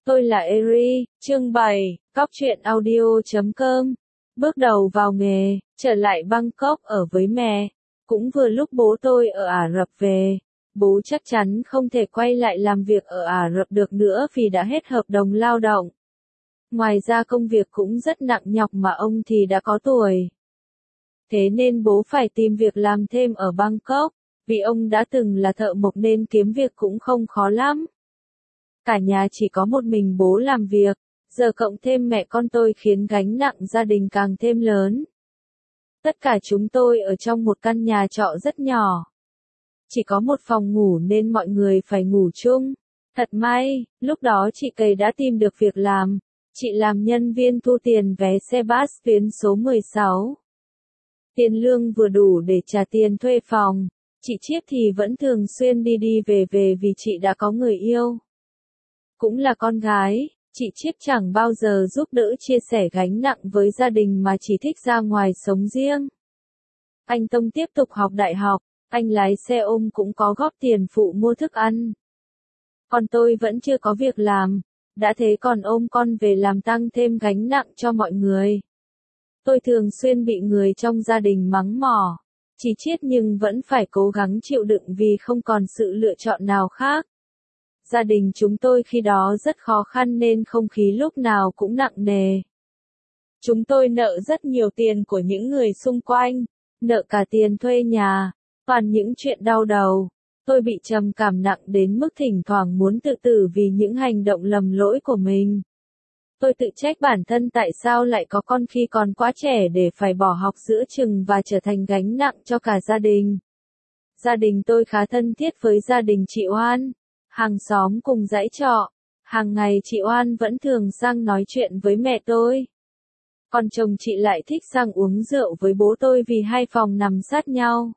Tôi là Eri, chương 7, Cóc truyện audio.com. Bước đầu vào nghề, trở lại Bangkok ở với mẹ. Cũng vừa lúc bố tôi ở Ả Rập về. Bố chắc chắn không thể quay lại làm việc ở Ả Rập được nữa vì đã hết hợp đồng lao động. Ngoài ra công việc cũng rất nặng nhọc mà ông thì đã có tuổi. Thế nên bố phải tìm việc làm thêm ở Bangkok, vì ông đã từng là thợ mộc nên kiếm việc cũng không khó lắm. Cả nhà chỉ có một mình bố làm việc, giờ cộng thêm mẹ con tôi khiến gánh nặng gia đình càng thêm lớn. Tất cả chúng tôi ở trong một căn nhà trọ rất nhỏ. Chỉ có một phòng ngủ nên mọi người phải ngủ chung. Thật may, lúc đó chị Cầy đã tìm được việc làm. Chị làm nhân viên thu tiền vé xe bus tuyến số 16. Tiền lương vừa đủ để trả tiền thuê phòng. Chị Chiết thì vẫn thường xuyên đi đi về về vì chị đã có người yêu. Cũng là con gái, chị Chiết chẳng bao giờ giúp đỡ chia sẻ gánh nặng với gia đình mà chỉ thích ra ngoài sống riêng. Anh Tông tiếp tục học đại học, anh lái xe ôm cũng có góp tiền phụ mua thức ăn. Còn tôi vẫn chưa có việc làm, đã thế còn ôm con về làm tăng thêm gánh nặng cho mọi người. Tôi thường xuyên bị người trong gia đình mắng mỏ, chỉ Chiết nhưng vẫn phải cố gắng chịu đựng vì không còn sự lựa chọn nào khác. Gia đình chúng tôi khi đó rất khó khăn nên không khí lúc nào cũng nặng nề. Chúng tôi nợ rất nhiều tiền của những người xung quanh, nợ cả tiền thuê nhà, toàn những chuyện đau đầu. Tôi bị trầm cảm nặng đến mức thỉnh thoảng muốn tự tử vì những hành động lầm lỗi của mình. Tôi tự trách bản thân tại sao lại có con khi còn quá trẻ để phải bỏ học giữa chừng và trở thành gánh nặng cho cả gia đình. Gia đình tôi khá thân thiết với gia đình chị Oan. Hàng xóm cùng dãy trọ, hàng ngày chị Oan vẫn thường sang nói chuyện với mẹ tôi. Còn chồng chị lại thích sang uống rượu với bố tôi vì hai phòng nằm sát nhau.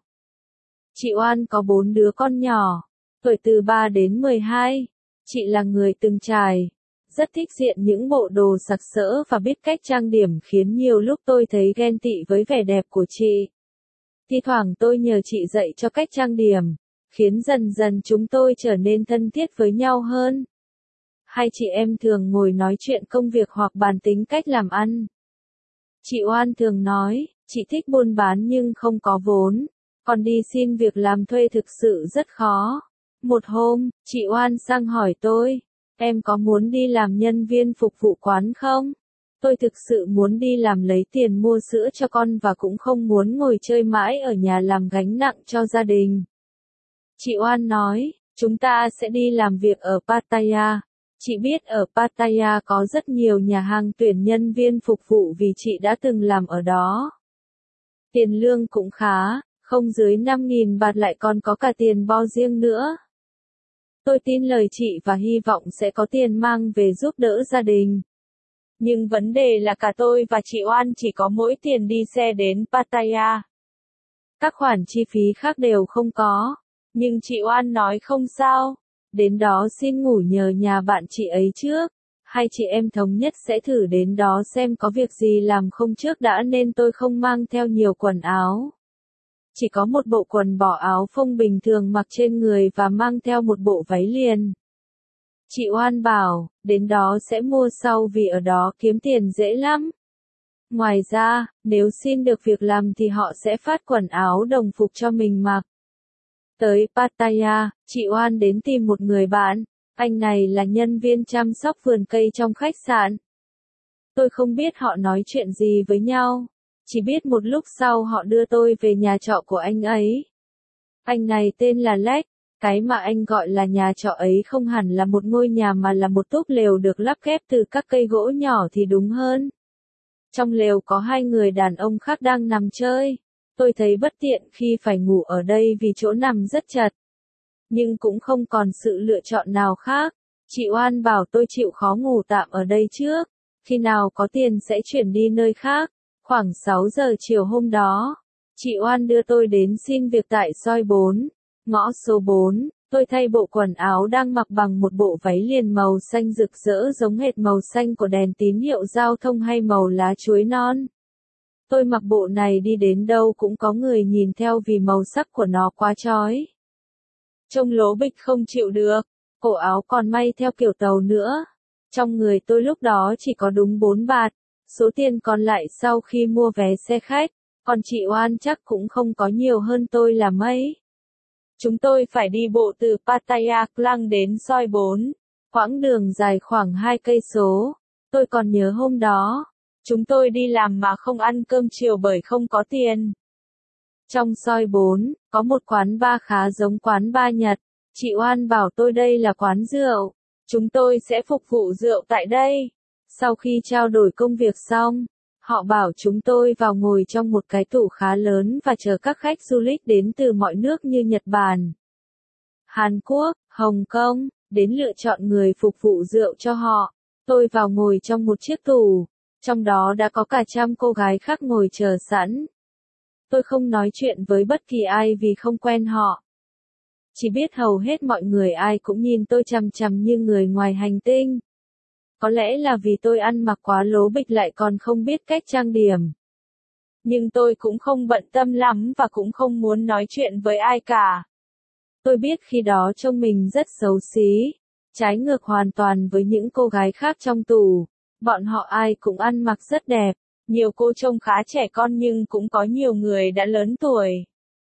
Chị Oan có 4 đứa con nhỏ, tuổi từ 3 đến 12. Chị là người từng trải, rất thích diện những bộ đồ sặc sỡ và biết cách trang điểm khiến nhiều lúc tôi thấy ghen tị với vẻ đẹp của chị. Thi thoảng tôi nhờ chị dạy cho cách trang điểm, khiến dần dần chúng tôi trở nên thân thiết với nhau hơn. Hai chị em thường ngồi nói chuyện công việc hoặc bàn tính cách làm ăn. Chị Oan thường nói, chị thích buôn bán nhưng không có vốn, còn đi xin việc làm thuê thực sự rất khó. Một hôm, chị Oan sang hỏi tôi, em có muốn đi làm nhân viên phục vụ quán không? Tôi thực sự muốn đi làm lấy tiền mua sữa cho con và cũng không muốn ngồi chơi mãi ở nhà làm gánh nặng cho gia đình. Chị Oan nói, chúng ta sẽ đi làm việc ở Pattaya. Chị biết ở Pattaya có rất nhiều nhà hàng tuyển nhân viên phục vụ vì chị đã từng làm ở đó. Tiền lương cũng khá, không dưới 5.000 baht lại còn có cả tiền bo riêng nữa. Tôi tin lời chị và hy vọng sẽ có tiền mang về giúp đỡ gia đình. Nhưng vấn đề là cả tôi và chị Oan chỉ có mỗi tiền đi xe đến Pattaya. Các khoản chi phí khác đều không có. Nhưng chị Oan nói không sao, đến đó xin ngủ nhờ nhà bạn chị ấy trước. Hai chị em thống nhất sẽ thử đến đó xem có việc gì làm không trước đã nên tôi không mang theo nhiều quần áo. Chỉ có một bộ quần bò áo phông bình thường mặc trên người và mang theo một bộ váy liền. Chị Oan bảo, đến đó sẽ mua sau vì ở đó kiếm tiền dễ lắm. Ngoài ra, nếu xin được việc làm thì họ sẽ phát quần áo đồng phục cho mình mặc. Tới Pattaya, chị Oan đến tìm một người bạn, anh này là nhân viên chăm sóc vườn cây trong khách sạn. Tôi không biết họ nói chuyện gì với nhau, chỉ biết một lúc sau họ đưa tôi về nhà trọ của anh ấy. Anh này tên là Lech, cái mà anh gọi là nhà trọ ấy không hẳn là một ngôi nhà mà là một túp lều được lắp ghép từ các cây gỗ nhỏ thì đúng hơn. Trong lều có 2 người đàn ông khác đang nằm chơi. Tôi thấy bất tiện khi phải ngủ ở đây vì chỗ nằm rất chật. Nhưng cũng không còn sự lựa chọn nào khác. Chị Oan bảo tôi chịu khó ngủ tạm ở đây trước. Khi nào có tiền sẽ chuyển đi nơi khác. Khoảng 6 giờ chiều hôm đó, chị Oan đưa tôi đến xin việc tại Soi 4, ngõ số 4. Tôi thay bộ quần áo đang mặc bằng một bộ váy liền màu xanh rực rỡ giống hệt màu xanh của đèn tín hiệu giao thông hay màu lá chuối non. Tôi mặc bộ này đi đến đâu cũng có người nhìn theo vì màu sắc của nó quá chói. Trông lố bịch không chịu được, cổ áo còn may theo kiểu tàu nữa. Trong người tôi lúc đó chỉ có đúng 4 bạt, số tiền còn lại sau khi mua vé xe khách, còn chị Oan chắc cũng không có nhiều hơn tôi là mấy. Chúng tôi phải đi bộ từ Pattaya Klang đến Soi 4, quãng đường dài khoảng 2 cây số. Tôi còn nhớ hôm đó, chúng tôi đi làm mà không ăn cơm chiều bởi không có tiền. Trong Soi 4, có một quán bar khá giống quán bar Nhật. Chị Oan bảo tôi đây là quán rượu. Chúng tôi sẽ phục vụ rượu tại đây. Sau khi trao đổi công việc xong, họ bảo chúng tôi vào ngồi trong một cái tủ khá lớn và chờ các khách du lịch đến từ mọi nước như Nhật Bản, Hàn Quốc, Hồng Kông, đến lựa chọn người phục vụ rượu cho họ. Tôi vào ngồi trong một chiếc tủ, trong đó đã có cả trăm cô gái khác ngồi chờ sẵn. Tôi không nói chuyện với bất kỳ ai vì không quen họ. Chỉ biết hầu hết mọi người ai cũng nhìn tôi chằm chằm như người ngoài hành tinh. Có lẽ là vì tôi ăn mặc quá lố bịch lại còn không biết cách trang điểm. Nhưng tôi cũng không bận tâm lắm và cũng không muốn nói chuyện với ai cả. Tôi biết khi đó trông mình rất xấu xí, trái ngược hoàn toàn với những cô gái khác trong tủ. Bọn họ ai cũng ăn mặc rất đẹp, nhiều cô trông khá trẻ con nhưng cũng có nhiều người đã lớn tuổi.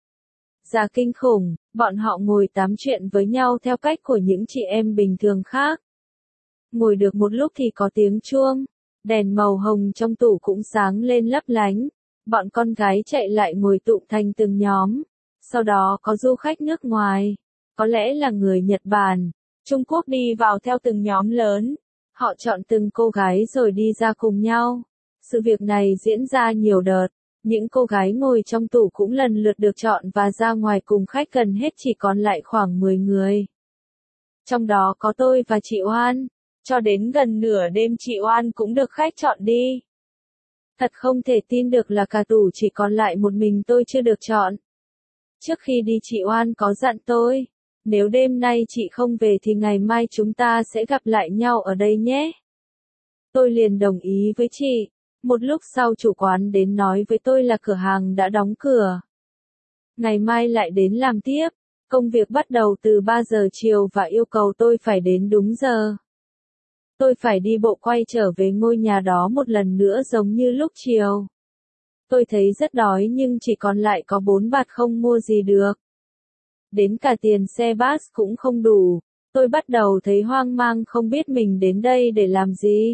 Già kinh khủng, bọn họ ngồi tám chuyện với nhau theo cách của những chị em bình thường khác. Ngồi được một lúc thì có tiếng chuông, đèn màu hồng trong tủ cũng sáng lên lấp lánh. Bọn con gái chạy lại ngồi tụ thành từng nhóm. Sau đó có du khách nước ngoài, có lẽ là người Nhật Bản, Trung Quốc đi vào theo từng nhóm lớn. Họ chọn từng cô gái rồi đi ra cùng nhau. Sự việc này diễn ra nhiều đợt. Những cô gái ngồi trong tủ cũng lần lượt được chọn và ra ngoài cùng khách, gần hết chỉ còn lại khoảng 10 người. Trong đó có tôi và chị Oan. Cho đến gần nửa đêm chị Oan cũng được khách chọn đi. Thật không thể tin được là cả tủ chỉ còn lại một mình tôi chưa được chọn. Trước khi đi chị Oan có dặn tôi, nếu đêm nay chị không về thì ngày mai chúng ta sẽ gặp lại nhau ở đây nhé. Tôi liền đồng ý với chị. Một lúc sau chủ quán đến nói với tôi là cửa hàng đã đóng cửa. Ngày mai lại đến làm tiếp. Công việc bắt đầu từ 3 giờ chiều và yêu cầu tôi phải đến đúng giờ. Tôi phải đi bộ quay trở về ngôi nhà đó một lần nữa giống như lúc chiều. Tôi thấy rất đói nhưng chỉ còn lại có 4 bạt không mua gì được. Đến cả tiền xe bus cũng không đủ. Tôi bắt đầu thấy hoang mang không biết mình đến đây để làm gì.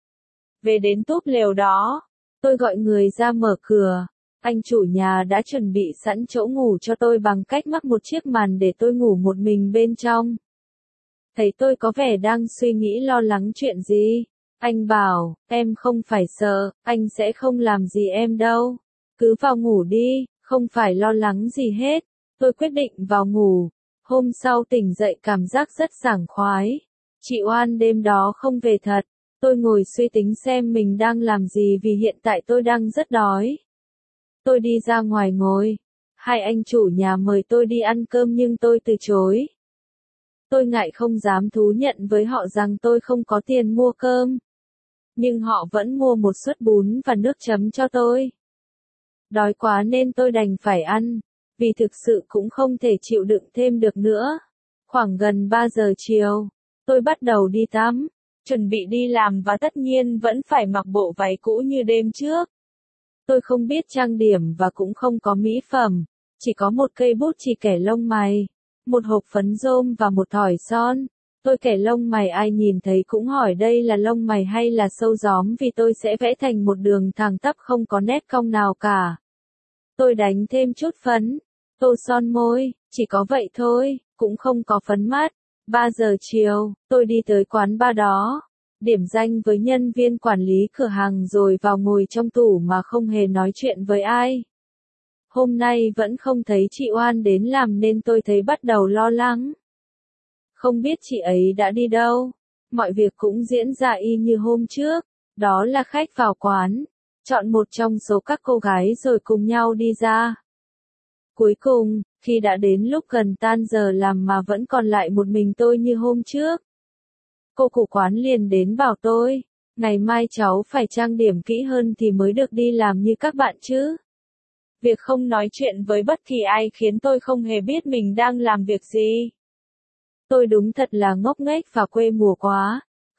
Về đến túp lều đó, tôi gọi người ra mở cửa. Anh chủ nhà đã chuẩn bị sẵn chỗ ngủ cho tôi bằng cách mắc một chiếc màn để tôi ngủ một mình bên trong. Thấy tôi có vẻ đang suy nghĩ lo lắng chuyện gì, anh bảo, em không phải sợ, anh sẽ không làm gì em đâu. Cứ vào ngủ đi, không phải lo lắng gì hết. Tôi quyết định vào ngủ. Hôm sau tỉnh dậy cảm giác rất sảng khoái. Chị Oan đêm đó không về thật. Tôi ngồi suy tính xem mình đang làm gì vì hiện tại tôi đang rất đói. Tôi đi ra ngoài ngồi. Hai anh chủ nhà mời tôi đi ăn cơm nhưng tôi từ chối. Tôi ngại không dám thú nhận với họ rằng tôi không có tiền mua cơm. Nhưng họ vẫn mua một suất bún và nước chấm cho tôi. Đói quá nên tôi đành phải ăn, vì thực sự cũng không thể chịu đựng thêm được nữa. Khoảng gần 3 giờ chiều, tôi bắt đầu đi tắm, chuẩn bị đi làm và tất nhiên vẫn phải mặc bộ váy cũ như đêm trước. Tôi không biết trang điểm và cũng không có mỹ phẩm, chỉ có một cây bút chì kẻ lông mày, một hộp phấn rôm và một thỏi son. Tôi kẻ lông mày ai nhìn thấy cũng hỏi đây là lông mày hay là sâu gióm vì tôi sẽ vẽ thành một đường thẳng tắp không có nét cong nào cả. Tôi đánh thêm chút phấn, tô son môi, chỉ có vậy thôi, cũng không có phấn mắt. 3 giờ chiều, tôi đi tới quán bar đó, điểm danh với nhân viên quản lý cửa hàng rồi vào ngồi trong tủ mà không hề nói chuyện với ai. Hôm nay vẫn không thấy chị Oan đến làm nên tôi thấy bắt đầu lo lắng. Không biết chị ấy đã đi đâu. Mọi việc cũng diễn ra y như hôm trước, đó là khách vào quán, chọn một trong số các cô gái rồi cùng nhau đi ra. Cuối cùng, khi đã đến lúc gần tan giờ làm mà vẫn còn lại một mình tôi như hôm trước, cô chủ quán liền đến bảo tôi, ngày mai cháu phải trang điểm kỹ hơn thì mới được đi làm như các bạn chứ. Việc không nói chuyện với bất kỳ ai khiến tôi không hề biết mình đang làm việc gì. Tôi đúng thật là ngốc nghếch và quê mùa quá.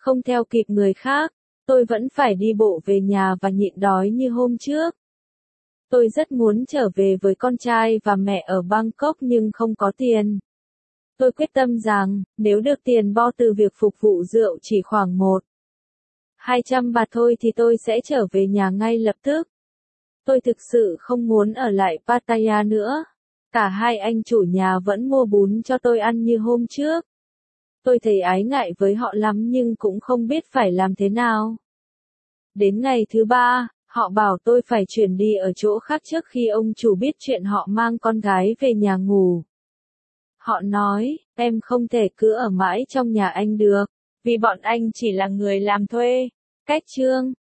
Không theo kịp người khác, tôi vẫn phải đi bộ về nhà và nhịn đói như hôm trước. Tôi rất muốn trở về với con trai và mẹ ở Bangkok nhưng không có tiền. Tôi quyết tâm rằng, nếu được tiền bo từ việc phục vụ rượu chỉ khoảng 100-200 baht thôi thì tôi sẽ trở về nhà ngay lập tức. Tôi thực sự không muốn ở lại Pattaya nữa. Cả hai anh chủ nhà vẫn mua bún cho tôi ăn như hôm trước. Tôi thấy ái ngại với họ lắm nhưng cũng không biết phải làm thế nào. Đến ngày thứ 3, họ bảo tôi phải chuyển đi ở chỗ khác trước khi ông chủ biết chuyện họ mang con gái về nhà ngủ. Họ nói, em không thể cứ ở mãi trong nhà anh được, vì bọn anh chỉ là người làm thuê. Cách chương